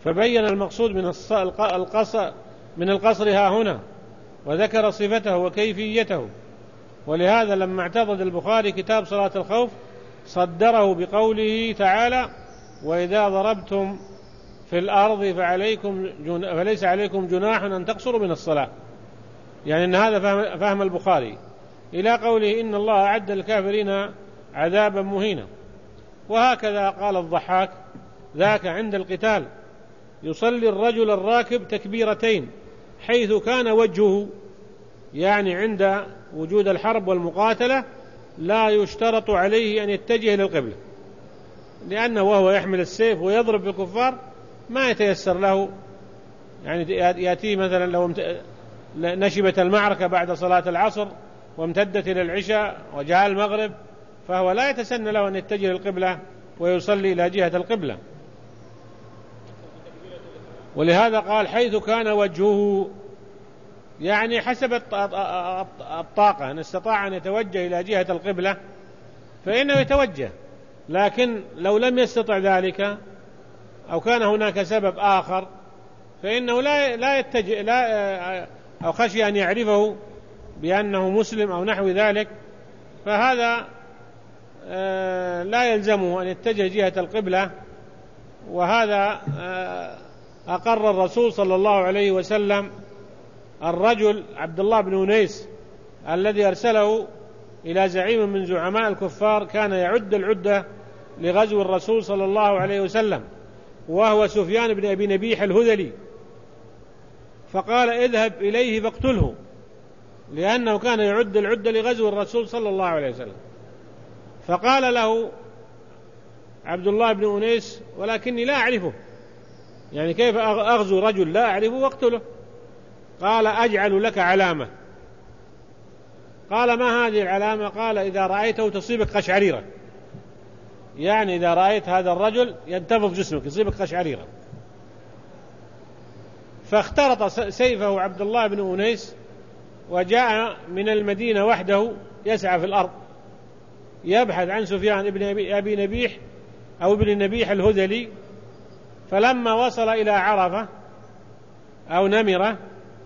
فبين المقصود من القصر ها هنا، وذكر صفته وكيفيته. ولهذا لما اعتضد البخاري كتاب صلاة الخوف صدره بقوله تعالى: وإذا ضربتم في الأرض فليس عليكم جناح أن تقصروا من الصلاة، يعني أن هذا فهم البخاري، إلى قوله: إن الله أعد للكافرين عذابا مهينا. وهكذا قال الضحاك: ذاك عند القتال يصلي الرجل الراكب تكبيرتين حيث كان وجهه، يعني عند وجود الحرب والمقاتلة لا يشترط عليه أن يتجه للقبلة، لأنه وهو يحمل السيف ويضرب بالكفار ما يتيسر له، يعني يأتي مثلا لو نشبت المعركة بعد صلاة العصر وامتدت إلى العشاء وجاء المغرب، فهو لا يتسنى له أن يتجه للقبلة ويصلي إلى جهة القبلة. ولهذا قال: حيث كان وجهه، يعني حسب الطاقة، أن استطاع أن يتوجه إلى جهة القبلة فإنه يتوجه، لكن لو لم يستطع ذلك أو كان هناك سبب آخر فإنه لا يتجه، أو خشي أن يعرفه بأنه مسلم أو نحو ذلك، فهذا لا يلزمه أن يتجه جهة القبلة. وهذا أقر الرسول صلى الله عليه وسلم الرجل عبد الله بن أنيس الذي أرسله إلى زعيم من زعماء الكفار كان يعد العدة لغزو الرسول صلى الله عليه وسلم، وهو سفيان بن أبي نبيح الهذلي، فقال: اذهب إليه فاقتله، لأنه كان يعد العدة لغزو الرسول صلى الله عليه وسلم. فقال له عبد الله بن أنيس: ولكني لا أعرفه، يعني كيف أغزو رجل لا أعرفه واقتله؟ قال: أجعل لك علامة. قال: ما هذه العلامة؟ قال: إذا رأيته تصيبك قشعريرة، يعني إذا رأيت هذا الرجل ينتفض جسمك يصيبك قشعريرة. فاخترط سيفه عبد الله بن أنيس وجاء من المدينة وحده يسعى في الأرض يبحث عن سفيان ابن أبي نبيح أو ابن نبيح الهذلي. فلما وصل إلى عرفة أو نمرة،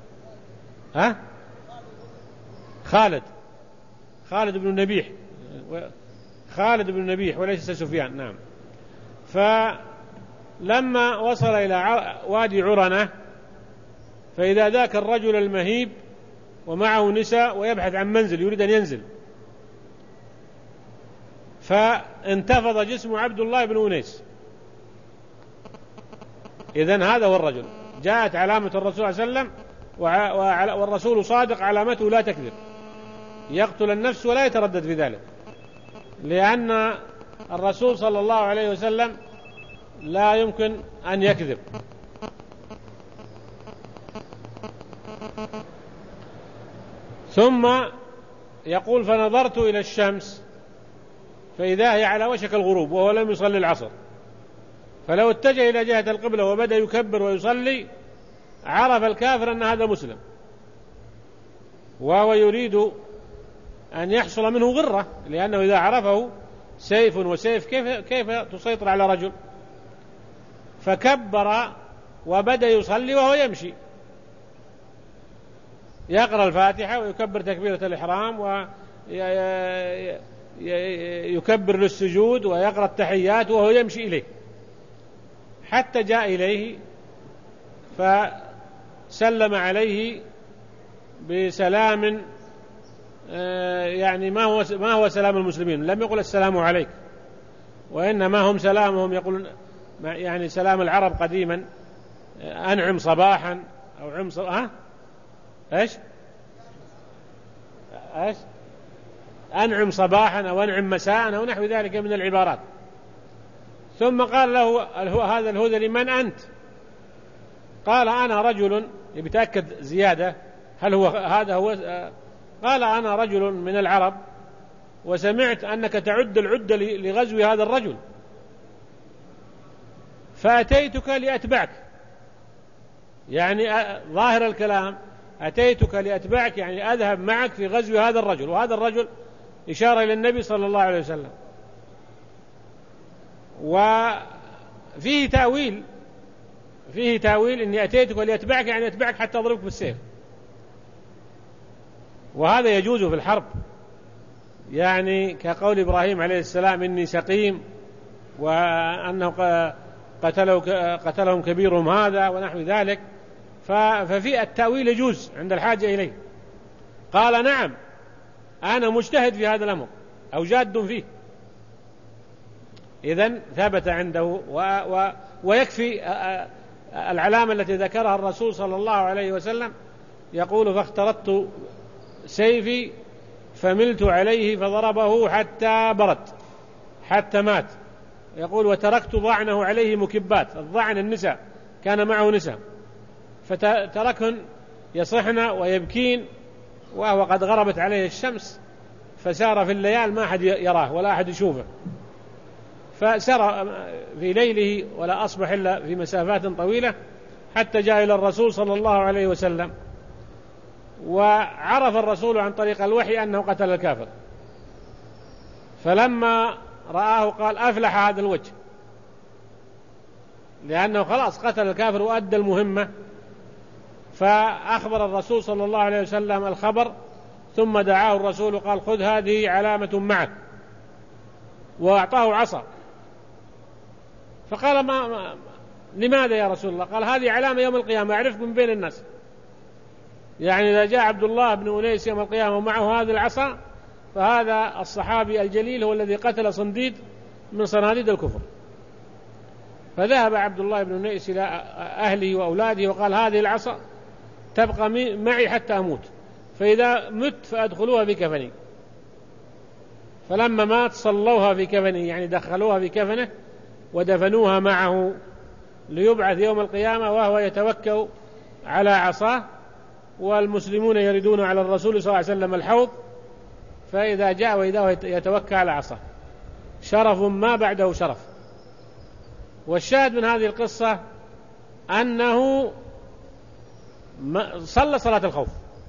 خالد بن نبيح، خالد بن نبيح وليس سفيان، نعم. فلما وصل إلى وادي عرنة فإذا ذاك الرجل المهيب ومعه نساء ويبحث عن منزل، يريد أن ينزل، فانتفض جسم عبد الله بن أنيس. إذن هذا هو الرجل، جاءت علامة الرسول صلى الله عليه وسلم، والرسول صادق، علامته لا تكذب، يقتل النفس ولا يتردد في ذلك، لأن الرسول صلى الله عليه وسلم لا يمكن أن يكذب. ثم يقول: فنظرت إلى الشمس فإذا هي على وشك الغروب وهو لم يصلي العصر، فلو اتجه إلى جهة القبلة وبدأ يكبر ويصلي عرف الكافر أن هذا مسلم، وهو يريد أن يحصل منه غرة، لأنه إذا عرفه سيف وسيف كيف تسيطر على رجل؟ فكبر وبدأ يصلي وهو يمشي، يقرأ الفاتحة ويكبر تكبيرة الإحرام ويكبر للسجود ويقرأ التحيات وهو يمشي إليه، حتى جاء إليه فسلم عليه بسلام، يعني ما هو سلام المسلمين، لم يقل السلام عليك، وإنما هم سلامهم يقولون يعني سلام العرب قديما: أنعم صباحا أو عم إيش أنعم صباحا أو أنعم مساء أو نحو ذلك من العبارات. ثم قال له هذا الهذلي: من أنت؟ قال: أنا رجل، يتأكد زيادة هل هو هذا هو. قال: أنا رجل من العرب وسمعت أنك تعد العدة لغزو هذا الرجل، فأتيتك لأتبعك، يعني ظاهر الكلام أتيتك لأتبعك، يعني أذهب معك في غزو هذا الرجل. وهذا الرجل إشارة إلى النبي صلى الله عليه وسلم. وفيه تأويل فيه تاويل إني أتيتك وليتبعك، يعني يتبعك حتى أضربك بالسيف، وهذا يجوز في الحرب، يعني كقول إبراهيم عليه السلام إني سقيم، وأنه قتلهم كبيرهم هذا ونحو ذلك، ففي التأويل يجوز عند الحاجة إليه. قال نعم أنا مجتهد في هذا الأمر أو جاد فيه، إذن ثبت عنده. ويكفي العلامة التي ذكرها الرسول صلى الله عليه وسلم، يقول فاخترت سيفي فملت عليه فضربه حتى برد حتى مات. يقول وتركت ضعنه عليه مكبات، الضعن النساء، كان معه نساء، فتركهن يصحن ويبكين وهو قد غربت عليه الشمس، فسار في الليال ما أحد يراه ولا أحد يشوفه، فسار في ليله ولا أصبح إلا في مسافات طويلة، حتى جاء إلى الرسول صلى الله عليه وسلم، وعرف الرسول عن طريق الوحي أنه قتل الكافر، فلما رآه قال أفلح هذا الوجه، لأنه خلاص قتل الكافر وأدى المهمة. فأخبر الرسول صلى الله عليه وسلم الخبر، ثم دعاه الرسول وقال خذ هذه علامة معك، وأعطاه عصا. فقال لماذا يا رسول الله؟ قال هذه علامة يوم القيامة أعرفك من بين الناس، يعني إذا جاء عبد الله بن أنيس يوم القيامة ومعه هذه العصا، فهذا الصحابي الجليل هو الذي قتل صنديد من صناديد الكفر. فذهب عبد الله بن أنيس إلى أهله وأولاده وقال هذه العصا تبقى معي حتى أموت، فإذا مت فأدخلوها في كفني. فلما مات صلوها في كفنه، يعني دخلوها في كفنه ودفنوها معه، ليبعث يوم القيامة وهو يتوكل على عصاه، والمسلمون يردون على الرسول صلى الله عليه وسلم الحوض، فإذا جاء وإذا هو يتوكل على عصاه، شرف ما بعده شرف. والشاهد من هذه القصة أنه صلى صلاة الخوف،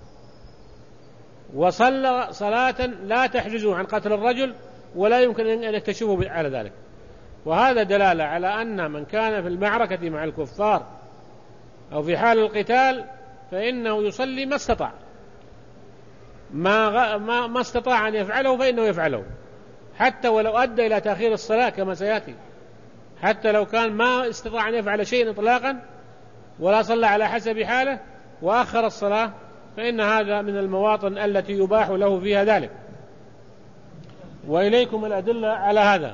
وصلى صلاة لا تحجزه عن قتل الرجل، ولا يمكن أن يكتشفه على ذلك. وهذا دلالة على أن من كان في المعركة مع الكفار أو في حال القتال فإنه يصلي ما استطاع، ما استطاع أن يفعله فإنه يفعله، حتى ولو أدى إلى تأخير الصلاة كما سيأتي، حتى لو كان ما استطاع أن يفعل شيء إطلاقا ولا صلى على حسب حاله وأخر الصلاة، فإن هذا من المواطن التي يباح له فيها ذلك. وإليكم الأدلة على هذا.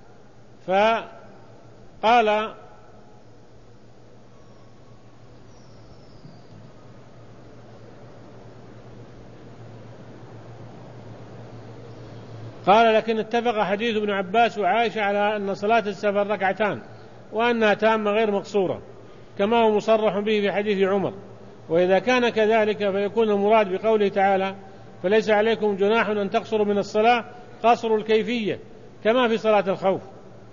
قال لكن اتفق حديث ابن عباس وعائشة على أن صلاة السفر ركعتان، وأنها تامة غير مقصورة، كما هو مصرح به في حديث عمر. وإذا كان كذلك فيكون المراد بقوله تعالى فليس عليكم جناح أن تقصروا من الصلاة قصر الكيفية كما في صلاة الخوف،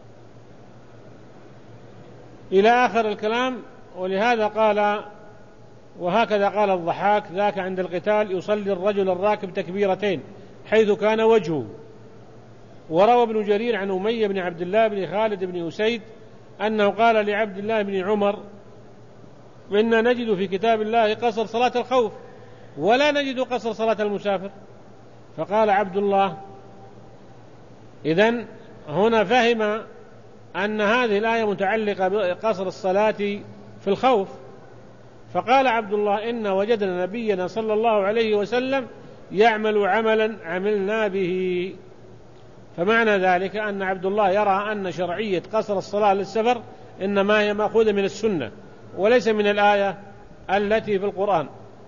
إلى آخر الكلام. ولهذا قال وهكذا قال الضحاك ذاك عند القتال يصلي الرجل الراكب تكبيرتين حيث كان وجهه. وروى ابن جرير عن أمية بن عبد الله بن خالد بن أسيد أنه قال لعبد الله بن عمر إنا نجد في كتاب الله قصر صلاة الخوف ولا نجد قصر صلاة المسافر. فقال عبد الله إذن هنا فهم أن هذه الآية متعلقة بقصر الصلاة في الخوف. فقال عبد الله إن وجدنا نبينا صلى الله عليه وسلم يعمل عملا عملنا به. فمعنى ذلك أن عبد الله يرى أن شرعية قصر الصلاة للسفر إنما هي مأخوذة من السنة وليس من الآية التي في القرآن.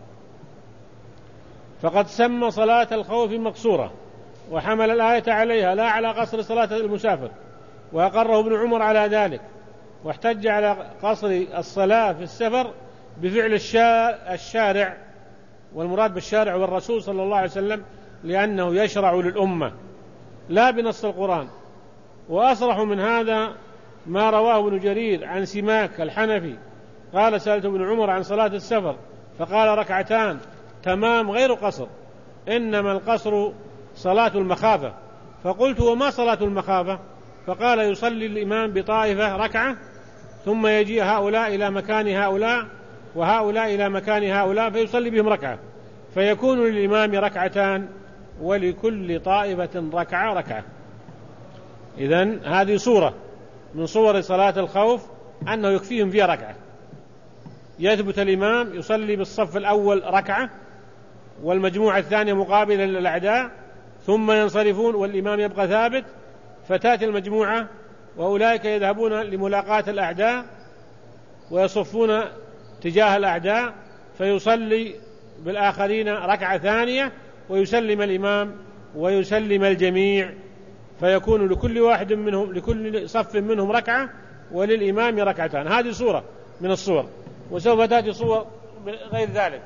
فقد سمى صلاة الخوف مقصورة وحمل الآية عليها لا على قصر صلاة المسافر، وأقره ابن عمر على ذلك، واحتج على قصر الصلاة في السفر بفعل الشارع، والمراد بالشارع والرسول صلى الله عليه وسلم، لأنه يشرع للأمة لا بنص القرآن. وأصرح من هذا ما رواه ابن جرير عن سماك الحنفي قال سألت ابن عمر عن صلاة السفر فقال ركعتان تمام غير قصر، إنما القصر صلاة المخافة. فقلت وما صلاة المخافة؟ فقال يصلي الإمام بطائفة ركعة ثم يجيء هؤلاء إلى مكان هؤلاء وهؤلاء إلى مكان هؤلاء فيصلي بهم ركعة، فيكون للإمام ركعتان ولكل طائفة ركعة. إذن هذه صورة من صور صلاة الخوف أنه يكفيهم فيها ركعة، يثبت الإمام يصلي بالصف الأول ركعة والمجموعة الثانية مقابلة للأعداء، ثم ينصرفون والإمام يبقى ثابت، فتأتي المجموعة وأولئك يذهبون لملاقاة الأعداء ويصفون تجاه الأعداء، فيصلي بالآخرين ركعة ثانية ويسلم الإمام ويسلم الجميع، فيكون لكل واحد منهم لكل صف منهم ركعة وللإمام ركعتان. هذه صورة من الصور، وسوف تأتي صور غير ذلك.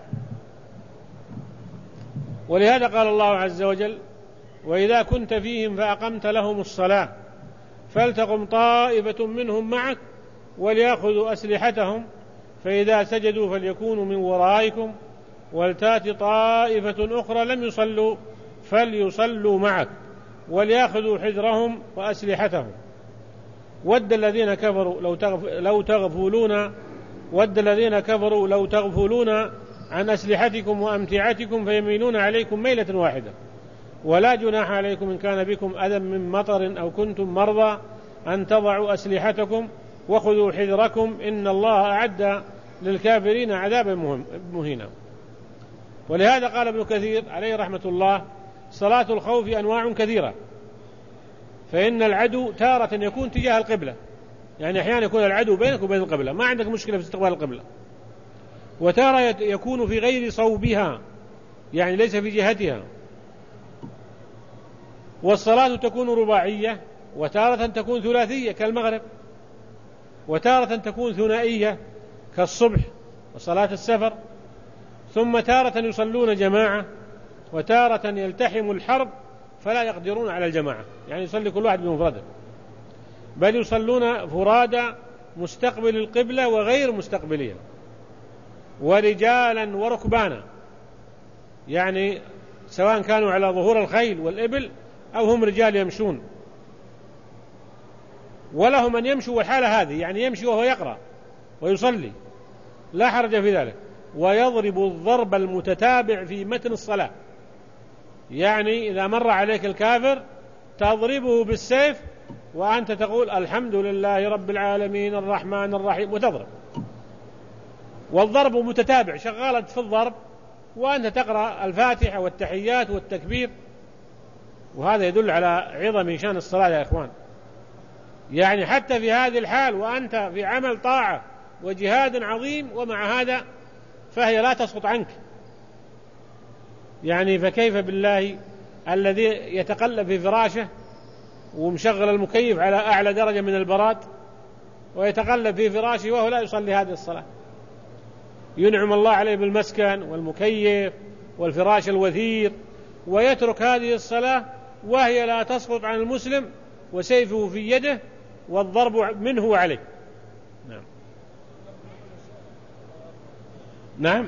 ولهذا قال الله عز وجل: وإذا كنت فيهم فأقمت لهم الصلاة فلتقم طائفة منهم معك وليأخذوا أسلحتهم فإذا سجدوا فليكونوا من ورائكم ولتأتي طائفة أخرى لم يصلوا فليصلوا معك وليأخذوا حذرهم وأسلحتهم ود الذين كفروا لو تغفلون عن أسلحتكم وأمتعتكم فيميلون عليكم ميلة واحدة ولا جناح عليكم إن كان بكم أذى من مطر أو كنتم مرضى أن تضعوا أسلحتكم وخذوا حذركم إن الله أعد للكافرين عذابا مهينا. ولهذا قال ابن كثير عليه رحمة الله: صلاة الخوف أنواع كثيرة، فإن العدو تارة يكون تجاه القبلة، يعني أحيانا يكون العدو بينك وبين القبلة ما عندك مشكلة في استقبال القبلة، وتارة يكون في غير صوبها يعني ليس في جهتها. والصلاة تكون رباعية وتارة تكون ثلاثية كالمغرب، وتارة تكون ثنائية كالصبح وصلاة السفر، ثم تارة يصلون جماعة وتارة يلتحم الحرب فلا يقدرون على الجماعة، يعني يصلي كل واحد بمفرده، بل يصلون فرادى مستقبل القبلة وغير مستقبلها، ورجالا وركبانا، يعني سواء كانوا على ظهور الخيل والإبل أو هم رجال يمشون، ولهم أن يمشوا والحالة هذه، يعني يمشي وهو يقرأ ويصلي لا حرج في ذلك. ويضرب الضرب المتتابع في متن الصلاة، يعني إذا مر عليك الكافر تضربه بالسيف وأنت تقول الحمد لله رب العالمين الرحمن الرحيم وتضرب، والضرب متتابع شغالة في الضرب وأنت تقرأ الفاتحة والتحيات والتكبير، وهذا يدل على عظم شان الصلاة يا إخوان. يعني حتى في هذه الحال وأنت في عمل طاعة وجهاد عظيم ومع هذا فهي لا تسقط عنك، يعني فكيف بالله الذي يتقلب في فراشه ومشغل المكيف على أعلى درجة من البراد ويتقلب في فراشه وهو لا يصلي هذه الصلاة، ينعم الله عليه بالمسكن والمكيف والفراش الوثير، ويترك هذه الصلاة وهي لا تسقط عن المسلم وسيفه في يده والضرب منه عليه. نعم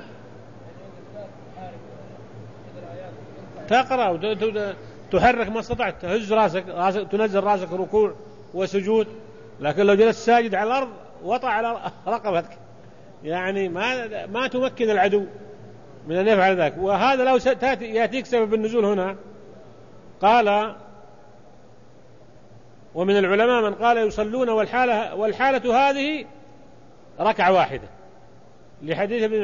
تقرأ وتحرك ما استطعت، تهز راسك تنزل راسك ركوع وسجود، لكن لو جلست ساجد على الأرض وطع على رقبتك يعني ما تمكن العدو من أن يفعل ذلك. وهذا لو يأتيك سبب النزول هنا، قال ومن العلماء من قال يصلون والحالة هذه ركعة واحدة لحديث ابن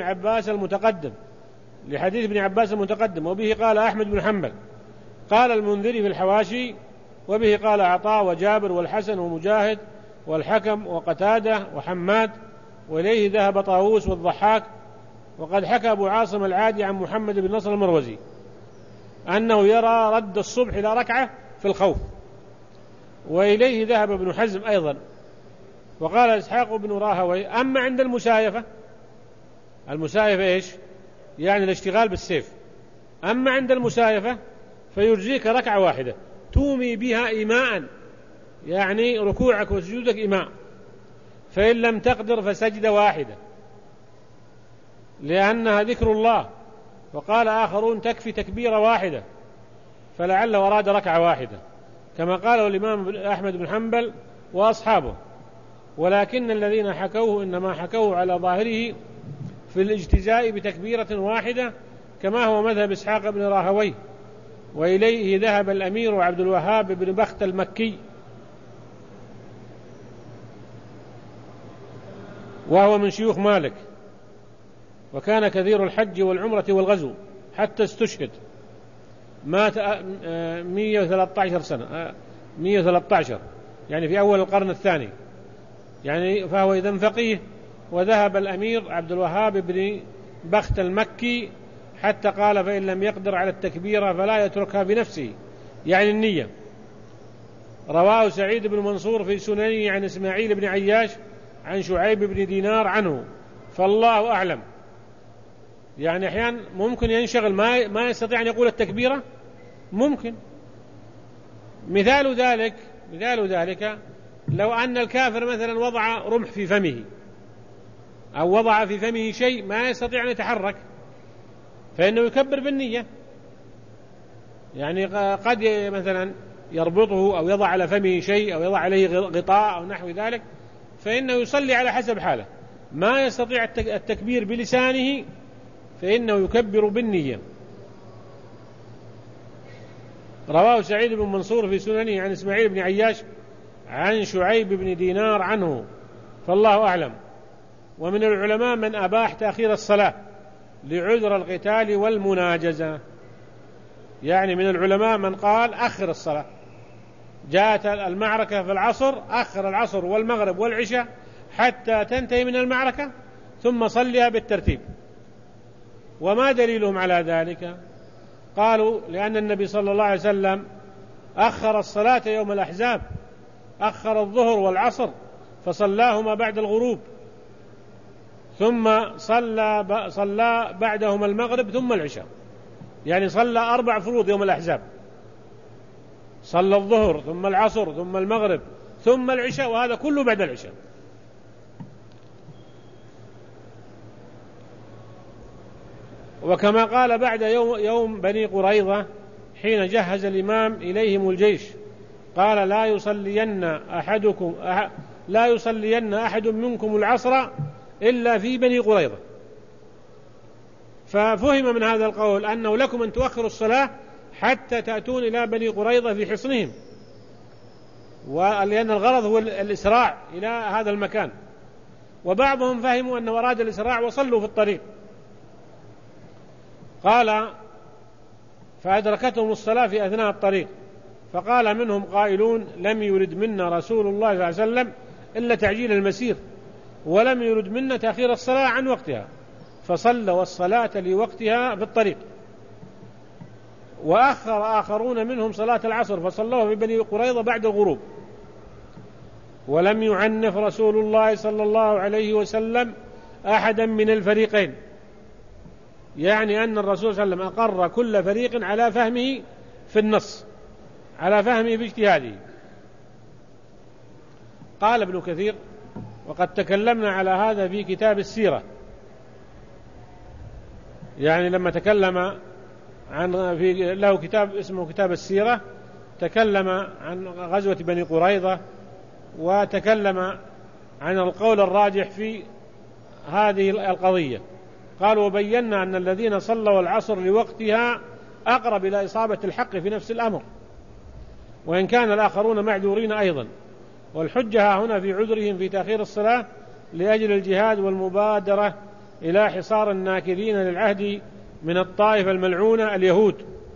عباس المتقدم، وبه قال أحمد بن حنبل، قال المنذري في الحواشي، وبه قال عطاء وجابر والحسن ومجاهد والحكم وقتادة وحماد، وإليه ذهب طاووس والضحاك. وقد حكى أبو عاصم العادي عن محمد بن نصر المروزي أنه يرى رد الصبح إلى ركعة في الخوف، وإليه ذهب ابن حزم أيضا. وقال إسحاق بن راهوي أما عند المسايفة إيش؟ يعني الاشتغال بالسيف. أما عند المسايفة فيجزيك ركعة واحدة تومي بها إيماء، يعني ركوعك وسجودك إيماء، فإن لم تقدر فسجدة واحدة لأنها ذكر الله. وقال آخرون تكفي تكبيرة واحدة، فلعله أراد ركعة واحدة كما قاله الإمام أحمد بن حنبل وأصحابه. ولكن الذين حكوه إنما حكوه على ظاهره في الاجتزاء بتكبيرة واحدة كما هو مذهب إسحاق بن راهويه، وإليه ذهب الأمير عبد الوهاب بن بخت المكي، وهو من شيوخ مالك، وكان كثير الحج والعمرة والغزو حتى استشهد، مات 113 سنة 113 يعني في أول القرن الثاني، يعني فهو إذن فقيه. وذهب الأمير عبد الوهاب بن بخت المكي حتى قال فإن لم يقدر على التكبيرة فلا يتركها بنفسه، يعني النية. رواه سعيد بن منصور في سننه عن إسماعيل بن عياش عن شعيب بن دينار عنه، فالله أعلم. يعني أحيانا ممكن ينشغل ما يستطيع أن يقول التكبيرة، ممكن. مثال ذلك لو أن الكافر مثلا وضع رمح في فمه أو وضع في فمه شيء ما يستطيع أن يتحرك، فإنه يكبر بالنية. يعني قد مثلا يربطه أو يضع على فمه شيء أو يضع عليه غطاء أو نحو ذلك، فإنه يصلي على حسب حاله. ما يستطيع التكبير بلسانه فإنه يكبر بالنية. رواه سعيد بن منصور في سننه عن إسماعيل بن عياش عن شعيب بن دينار عنه، فالله أعلم. ومن العلماء من أباح تأخير الصلاة لعذر القتال والمناجزة، يعني من العلماء من قال أخر الصلاة، جاءت المعركة في العصر، أخر العصر والمغرب والعشاء حتى تنتهي من المعركة ثم صليها بالترتيب. وما دليلهم على ذلك؟ قالوا لأن النبي صلى الله عليه وسلم أخر الصلاة يوم الأحزاب، أخر الظهر والعصر فصلاهما بعد الغروب، ثم صلى بعدهما المغرب ثم العشاء، يعني صلى 4 فروض يوم الأحزاب، صلى الظهر ثم العصر ثم المغرب ثم العشاء، وهذا كله بعد العشاء. وكما قال بعد يوم بني قريظة حين جهز الإمام إليهم الجيش قال لا يصلين أحد منكم العصر إلا في بني قريظة. ففهم من هذا القول أنه لكم أن تؤخروا الصلاة حتى تأتون إلى بني قريظة في حصنهم، ولأن الغرض هو الإسراع إلى هذا المكان. وبعضهم فهموا أنه أراد الإسراع وصلوا في الطريق. قال فأدركتهم الصلاة في أثناء الطريق، فقال منهم قائلون لم يرد منا رسول الله صلى الله عليه وسلم إلا تعجيل المسير، ولم يرد منا تأخير الصلاة عن وقتها، فصلوا الصلاة لوقتها في الطريق. وأخر آخرون منهم صلاة العصر فصلوها في بني قريظة بعد الغروب. ولم يعنف رسول الله صلى الله عليه وسلم أحدا من الفريقين، يعني أن الرسول صلى الله عليه وسلم أقر كل فريق على فهمه في النص، على فهمه في اجتهاده. قال ابن كثير وقد تكلمنا على هذا في كتاب السيرة، يعني لما تكلم له كتاب اسمه كتاب السيرة، تكلم عن غزوة بني قريظة وتكلم عن القول الراجح في هذه القضية. قال وبينا أن الذين صلوا العصر لوقتها أقرب إلى إصابة الحق في نفس الأمر، وإن كان الآخرون معذورين أيضا. والحجة هنا في عذرهم في تأخير الصلاة لأجل الجهاد والمبادرة إلى حصار الناكرين للعهد من الطائفة الملعونة اليهود.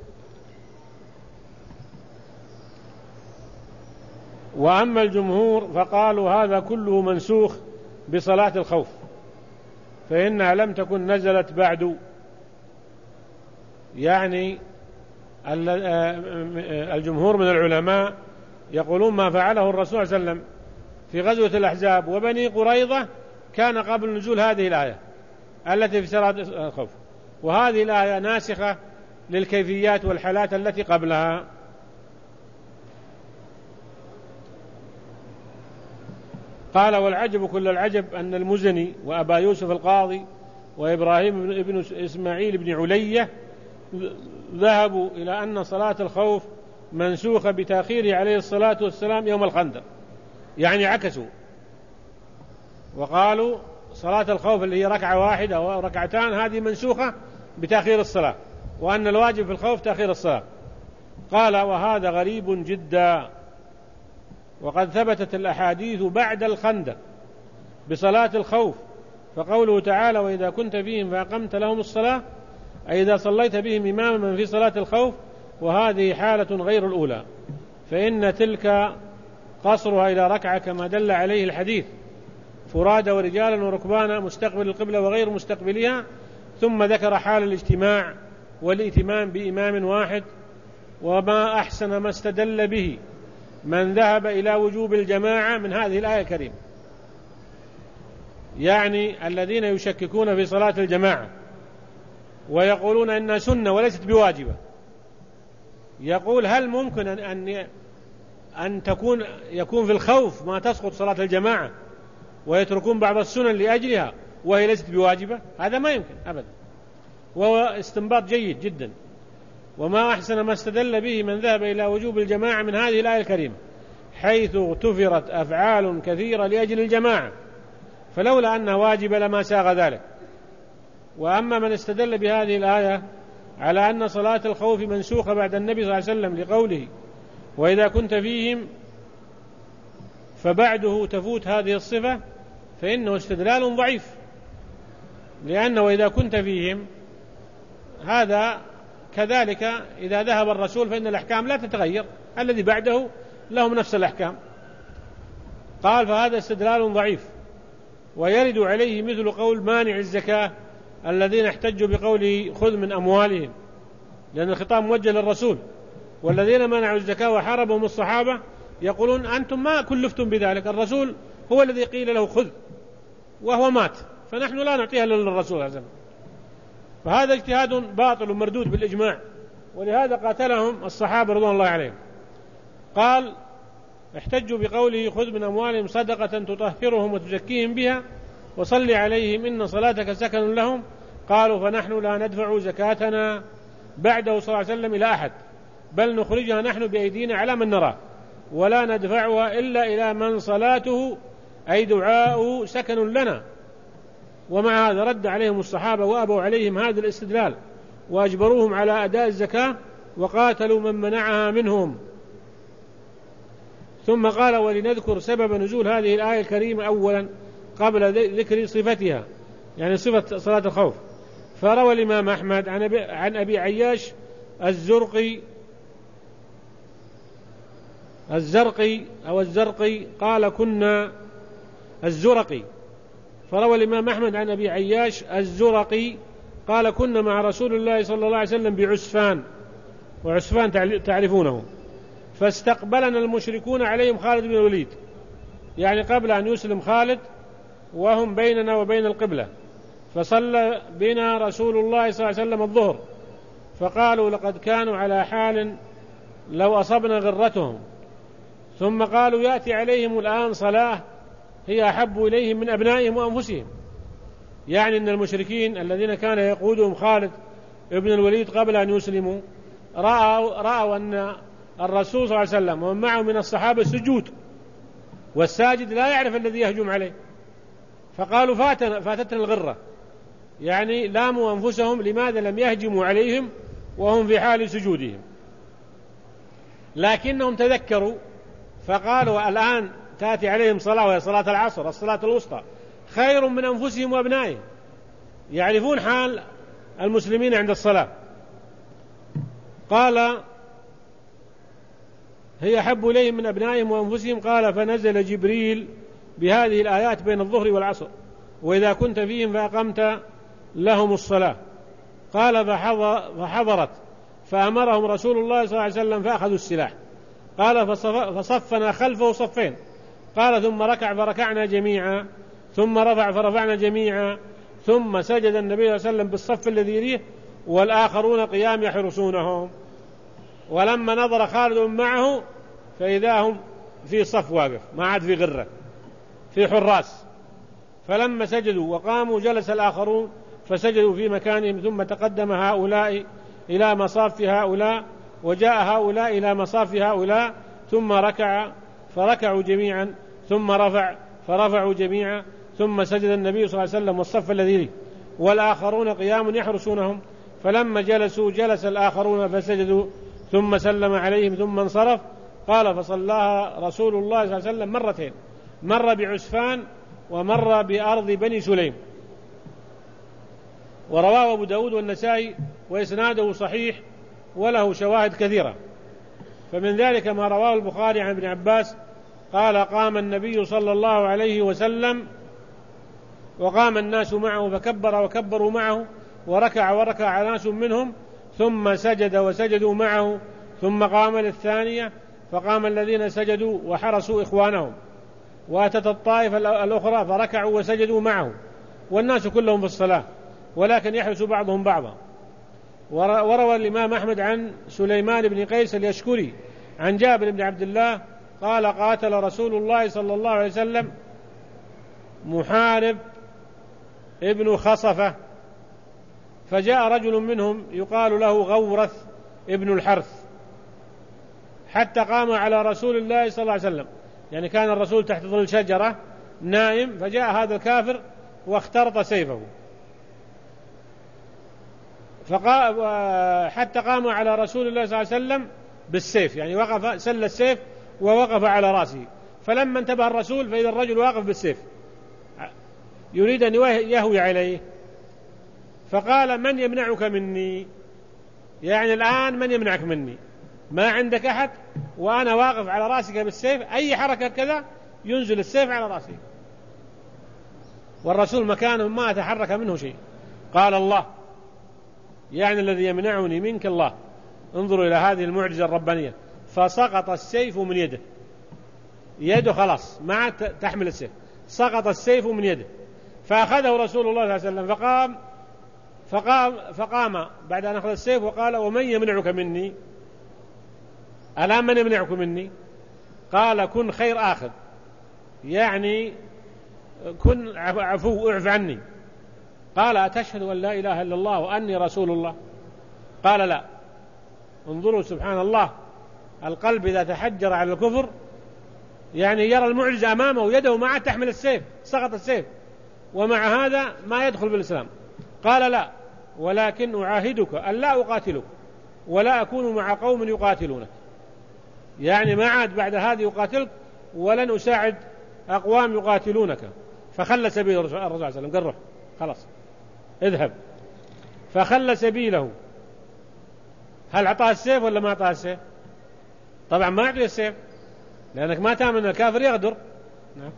وأما الجمهور فقالوا هذا كله منسوخ بصلاة الخوف، فإنها لم تكن نزلت بعد. يعني الجمهور من العلماء يقولون ما فعله الرسول صلى الله عليه وسلم في غزوة الأحزاب وبني قريظة كان قبل نزول هذه الآية التي في صلاة الخوف، وهذه الآية ناسخة للكيفيات والحالات التي قبلها. قال والعجب كل العجب أن المزني وأبا يوسف القاضي وإبراهيم ابن إسماعيل بن علية ذهبوا إلى أن صلاة الخوف منسوخة بتأخير عليه الصلاة والسلام يوم الخندق، يعني عكسوا، وقالوا صلاة الخوف اللي هي ركعة واحدة أو ركعتان هذه منسوخة بتأخير الصلاة، وأن الواجب في الخوف تأخير الصلاة. قال وهذا غريب جدا، وقد ثبتت الأحاديث بعد الخندق بصلاة الخوف، فقوله تعالى وإذا كنت فيهم فأقمت لهم الصلاة، أي إذا صليت بهم إماما في صلاة الخوف، وهذه حالة غير الأولى، فإن تلك قصرها إلى ركعة كما دل عليه الحديث، فرادى ورجالا وركبانا مستقبل القبلة وغير مستقبلها، ثم ذكر حال الاجتماع والائتمام بإمام واحد. وما أحسن ما استدل به من ذهب إلى وجوب الجماعة من هذه الآية الكريمة، يعني الذين يشككون في صلاة الجماعة ويقولون إنها سنة وليست بواجبة، يقول هل ممكن أن يكون في الخوف ما تسقط صلاة الجماعة ويتركون بعض السنن لأجلها وهي ليست بواجبة؟ هذا ما يمكن أبدا، وهو استنباط جيد جدا. وما أحسن ما استدل به من ذهب إلى وجوب الجماعة من هذه الآية الكريمة، حيث اغتفرت أفعال كثيرة لأجل الجماعة، فلولا أنها واجبة لما ساغ ذلك. وأما من استدل بهذه الآية على أن صلاة الخوف منسوخة بعد النبي صلى الله عليه وسلم لقوله وإذا كنت فيهم فبعده تفوت هذه الصفة، فإنه استدلال ضعيف، لأنه وإذا كنت فيهم هذا كذلك إذا ذهب الرسول فإن الأحكام لا تتغير، الذي بعده لهم نفس الأحكام. قال فهذا استدلال ضعيف، ويرد عليه مثل قول مانع الزكاة الذين احتجوا بقوله خذ من أموالهم، لأن الخطاب موجه للرسول، والذين منعوا الزكاة وحاربهم الصحابة يقولون أنتم ما كلفتم بذلك، الرسول هو الذي قيل له خذ وهو مات، فنحن لا نعطيها للرسول عليه الصلاة والسلام. فهذا اجتهاد باطل مردود بالإجماع، ولهذا قاتلهم الصحابة رضوان الله عليهم. قال احتجوا بقوله خذ من أموالهم صدقة تطهرهم وتزكيهم بها وصل عليهم إن صلاتك سكن لهم، قالوا فنحن لا ندفع زكاتنا بعده صلى الله عليه وسلم إلى أحد، بل نخرجها نحن بأيدينا على من نراه، ولا ندفعها إلا إلى من صلاته أي دعاءه سكن لنا. ومع هذا رد عليهم الصحابة وأبوا عليهم هذا الاستدلال، وأجبروهم على أداء الزكاة، وقاتلوا من منعها منهم. ثم قال ولنذكر سبب نزول هذه الآية الكريمة أولا قبل ذكر صفتها، يعني صفة صلاة الخوف. فروى الإمام أحمد عن أبي عياش الزرقي قال كنا الزرقي، فروى الإمام أحمد عن أبي عياش الزرقي قال كنا مع رسول الله صلى الله عليه وسلم بعسفان، وعسفان تعرفونه، فاستقبلنا المشركون عليهم خالد بن الوليد، يعني قبل أن يسلم خالد وهم بيننا وبين القبلة، فصلى بنا رسول الله صلى الله عليه وسلم الظهر، فقالوا لقد كانوا على حال لو أصبنا غرتهم، ثم قالوا يأتي عليهم الآن صلاة هي أحب إليهم من أبنائهم وأنفسهم، يعني أن المشركين الذين كان يقودهم خالد ابن الوليد قبل أن يسلموا رأوا أن الرسول صلى الله عليه وسلم ومن معه من الصحابة سجود، والساجد لا يعرف الذي يهجم عليه، فقالوا فاتتنا الغرة، يعني لاموا أنفسهم لماذا لم يهجموا عليهم وهم في حال سجودهم، لكنهم تذكروا فقالوا الآن تأتي عليهم صلاة وهي صلاة العصر الصلاة الوسطى خير من أنفسهم وأبنائهم، يعرفون حال المسلمين عند الصلاة. قال هي أحب إليهم من أبنائهم وأنفسهم، قال فنزل جبريل بهذه الآيات بين الظهر والعصر وإذا كنت فيهم فأقمت لهم الصلاة، قال فحضرت فأمرهم رسول الله صلى الله عليه وسلم فأخذوا السلاح، قال فصفنا خلفه صفين، قال ثم ركع فركعنا جميعا، ثم رفع فرفعنا جميعا، ثم سجد النبي صلى الله عليه وسلم بالصف الذي يليه والآخرون قيام يحرسونهم، ولما نظر خالد معه فإذا هم في صف واقف ما عاد في غرة في حراس، فلما سجدوا وقاموا جلس الآخرون فسجدوا في مكانهم، ثم تقدم هؤلاء إلى مصاف هؤلاء وجاء هؤلاء إلى مصاف هؤلاء، ثم ركع فركعوا جميعا، ثم رفع فرفعوا جميعا، ثم سجد النبي صلى الله عليه وسلم والصف الذي لي والآخرون قيام يحرسونهم، فلما جلسوا جلس الآخرون فسجدوا، ثم سلم عليهم ثم انصرف. قال فصلاها رسول الله صلى الله عليه وسلم مرتين، مر بعسفان ومر بأرض بني سليم. ورواه أبو داود والنسائي وإسناده صحيح وله شواهد كثيرة. فمن ذلك ما رواه البخاري عن ابن عباس قال قام النبي صلى الله عليه وسلم وقام الناس معه فكبر وكبروا معه، وركع وركع ناس منهم، ثم سجد وسجدوا معه، ثم قام للثانية فقام الذين سجدوا وحرسوا إخوانهم، وأتت الطائفة الأخرى فركعوا وسجدوا معه، والناس كلهم في الصلاة ولكن يحرس بعضهم بعضا. وروى الإمام أحمد عن سليمان بن قيس اليشكري عن جابر بن عبد الله قال قاتل رسول الله صلى الله عليه وسلم محارب ابن خصفة، فجاء رجل منهم يقال له غورث ابن الحرث حتى قام على رسول الله صلى الله عليه وسلم، يعني كان الرسول تحت ظل شجرة نائم، فجاء هذا الكافر واخترط سيفه حتى قام على رسول الله صلى الله عليه وسلم بالسيف، يعني وقف سل السيف ووقف على رأسه. فلما انتبه الرسول فإذا الرجل واقف بالسيف يريد أن يهوي عليه، فقال من يمنعك مني؟ يعني الآن من يمنعك مني؟ ما عندك أحد وأنا واقف على رأسك بالسيف، أي حركة كذا ينزل السيف على رأسه. والرسول مكانه ما تحرك منه شيء. قال الله، يعني الذي يمنعني منك الله. انظروا إلى هذه المعجزة الربانية، فسقط السيف من يده، يده خلاص ما تحمل السيف، سقط السيف من يده، فأخذه رسول الله صلى الله عليه وسلم فقام بعد أن أخذ السيف وقال ومن يمنعك مني؟ الآن من يمنعك مني؟ قال كن خير آخذ، يعني كن عفو، اعف عني. قال أتشهد أن لا إله إلا الله وأني رسول الله؟ قال لا. انظروا سبحان الله، القلب إذا تحجر على الكفر يعني يرى المعجزة أمامه، يده معه تحمل السيف، سقط السيف، ومع هذا ما يدخل بالإسلام. قال لا، ولكن أعاهدك أن لا أقاتلك ولا أكون مع قوم يقاتلونك، يعني ما عاد بعد هذه يقاتلك ولن أساعد أقوام يقاتلونك. فخلى سبيل الرسول صلى الله عليه وسلم، قال روح خلاص اذهب، فخلى سبيله. هل أعطاه السيف ولا ما أعطاه السيف؟ طبعا ما أعطيه السيف، لأنك ما تأمن الكافر يغدر. نعم.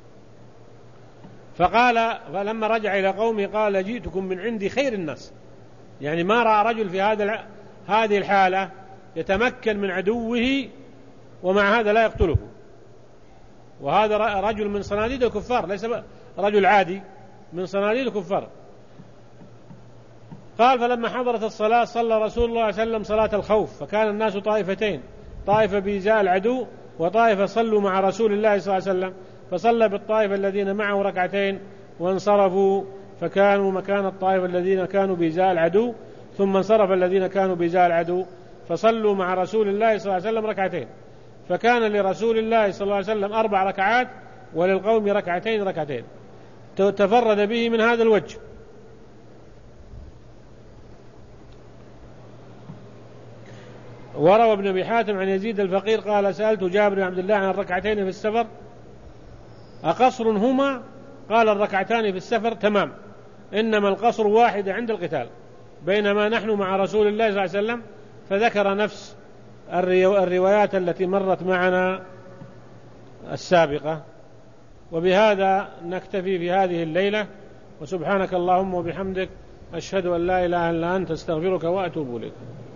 فقال فلما رجع إلى قومه قال جئتكم من عندي خير الناس، يعني ما رأى رجل في هذه الحالة يتمكن من عدوه ومع هذا لا يقتله، وهذا رجل من صناديد الكفار، ليس رجل عادي، من صناديد الكفار. قال فلما حضرت الصلاة صلى رسول الله صلى الله عليه وسلم صلاة الخوف، فكان الناس طائفتين، طائفة بإزاء العدو وطائفة صلوا مع رسول الله صلى الله عليه وسلم، فصلى بالطائفة الذين معه ركعتين وانصرفوا، فكانوا مكان الطائفة الذين كانوا بإزاء العدو، ثم انصرف الذين كانوا بإزاء العدو فصلوا مع رسول الله صلى الله عليه وسلم ركعتين، فكان لرسول الله صلى الله عليه وسلم 4 ركعات وللقوم ركعتين ركعتين، تفرد به من هذا الوجه. وروى ابن أبي حاتم عن يزيد الفقير قال سألت جابر بن عبد الله عن الركعتين في السفر أقصر هما؟ قال الركعتان في السفر تمام، إنما القصر واحدة عند القتال، بينما نحن مع رسول الله صلى الله عليه وسلم. فذكر نفس الروايات التي مرت معنا السابقة. وبهذا نكتفي في هذه الليلة، وسبحانك اللهم وبحمدك أشهد أن لا إله إلا أنت أستغفرك وأتوب إليك.